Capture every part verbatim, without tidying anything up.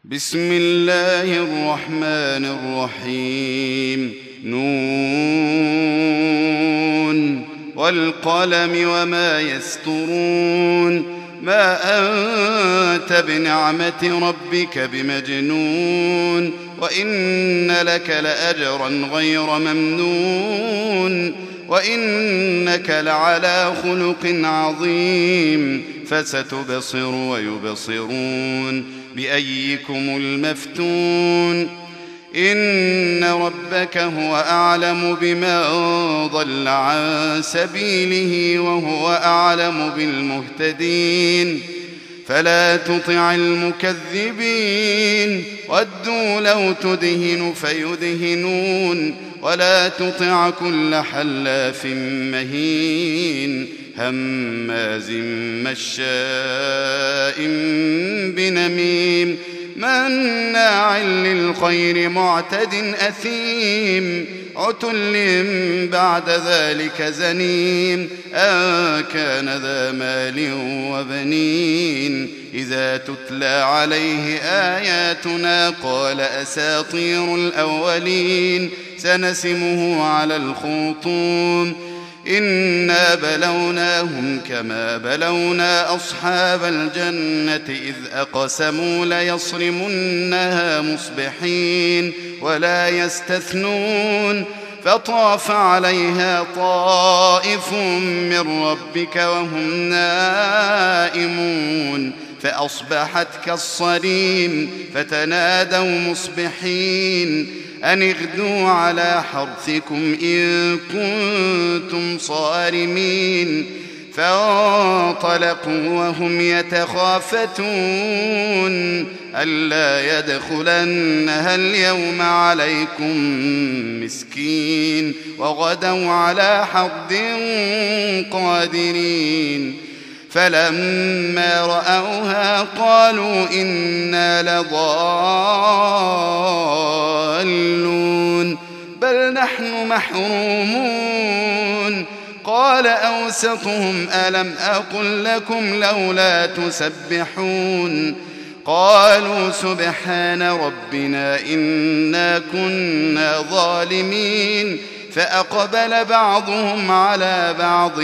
بسم الله الرحمن الرحيم. نون والقلم وما يسطرون. ما أنت بنعمة ربك بمجنون، وإن لك لأجرا غير ممنون، وإنك لعلى خلق عظيم. فستبصر ويبصرون بأيكم المفتون. إن ربك هو أعلم بمن ضل عن سبيله وهو أعلم بالمهتدين. فلا تطع المكذبين، ودوا لو تدهن فيدهنون. ولا تطع كل حلاف مهين هماز مشاء بنميم مناع للخير معتد أثيم عتل بعد ذلك زنيم أن كان ذا مال وبنين. إذا تتلى عليه آياتنا قال أساطير الأولين سنسمه على الخرطوم. إنا بلوناهم كما بلونا أصحاب الجنة إذ أقسموا ليصرمنها مصبحين ولا يستثنون. فطاف عليها طائف من ربك وهم نائمون فأصبحت كالصريم. فتنادوا مصبحين أن اغدوا على حرثكم إن كنتم صارمين. فانطلقوا وهم يتخافتون ألا يدخلنها اليوم عليكم مسكين وغدوا على حرد قادرين. فلما رأوها قالوا إنا لضالون بل نحن محرومون. قال أوسطهم ألم أقل لكم لولا تسبحون. قالوا سبحان ربنا إنا كنا ظالمين. فأقبل بعضهم على بعض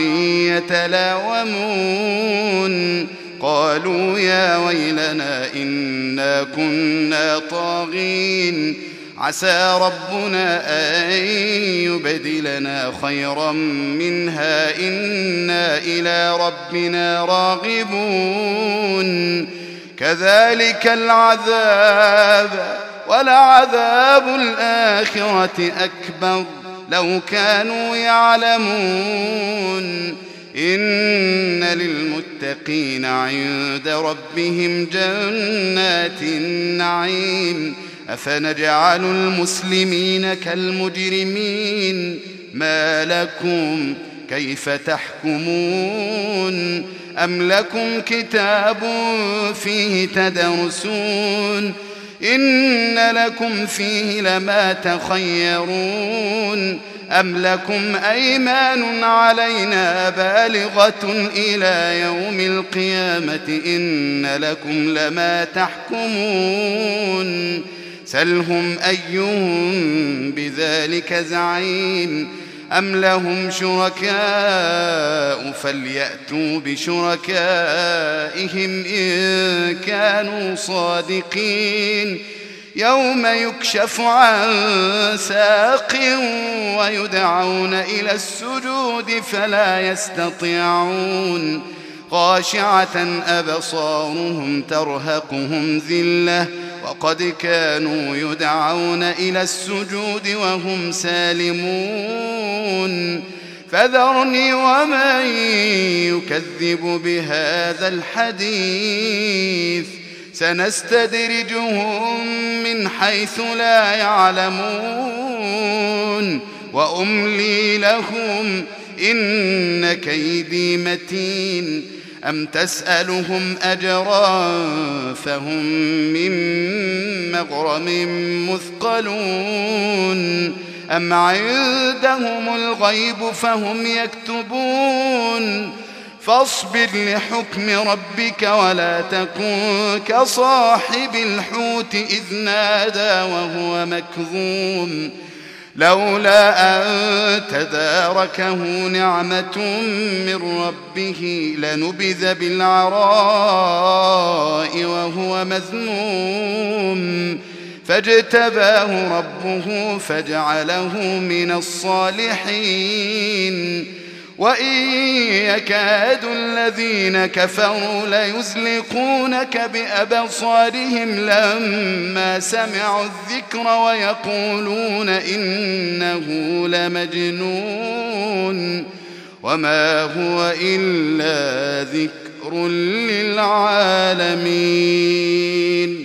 يتلاومون قالوا يا ويلنا إنا كنا طاغين عسى ربنا أن يبدلنا خيرا منها إنا إلى ربنا راغبون. كذلك العذاب ولعذاب الآخرة أكبر لو كانوا يعلمون. إن للمتقين عند ربهم جنات النعيم. أفنجعل المسلمين كالمجرمين ما لكم كيف تحكمون. أم لكم كتاب فيه تدرسون إن لكم فيه لما تخيرون. أم لكم أيمان علينا بالغة إلى يوم القيامة إن لكم لما تحكمون. سلهم أيهم بذلك زعيم. أم لهم شركاء فليأتوا بشركائهم إن كانوا صادقين. يوم يكشف عن ساق ويدعون إلى السجود فلا يستطيعون. خاشعة أبصارهم ترهقهم ذلة وقد كانوا يدعون إلى السجود وهم سالمون. فذرني ومن يكذب بهذا الحديث سنستدرجهم من حيث لا يعلمون وأملي لهم إن كيدي متين. أم تسألهم أجرا فهم من مغرم مثقلون. أم عندهم الغيب فهم يكتبون فاصبر لحكم ربك ولا تكن كصاحب الحوت إذ نادى وهو مكظوم لولا أن تداركه نعمة من ربه لنبذ بالعراء وهو مذموم فاجتباه ربه فجعله من الصالحين وإن يكاد الذين كفروا ليزلقونك بأبصارهم لما سمعوا الذكر ويقولون إنه لمجنون وما هو إلا ذكر للعالمين.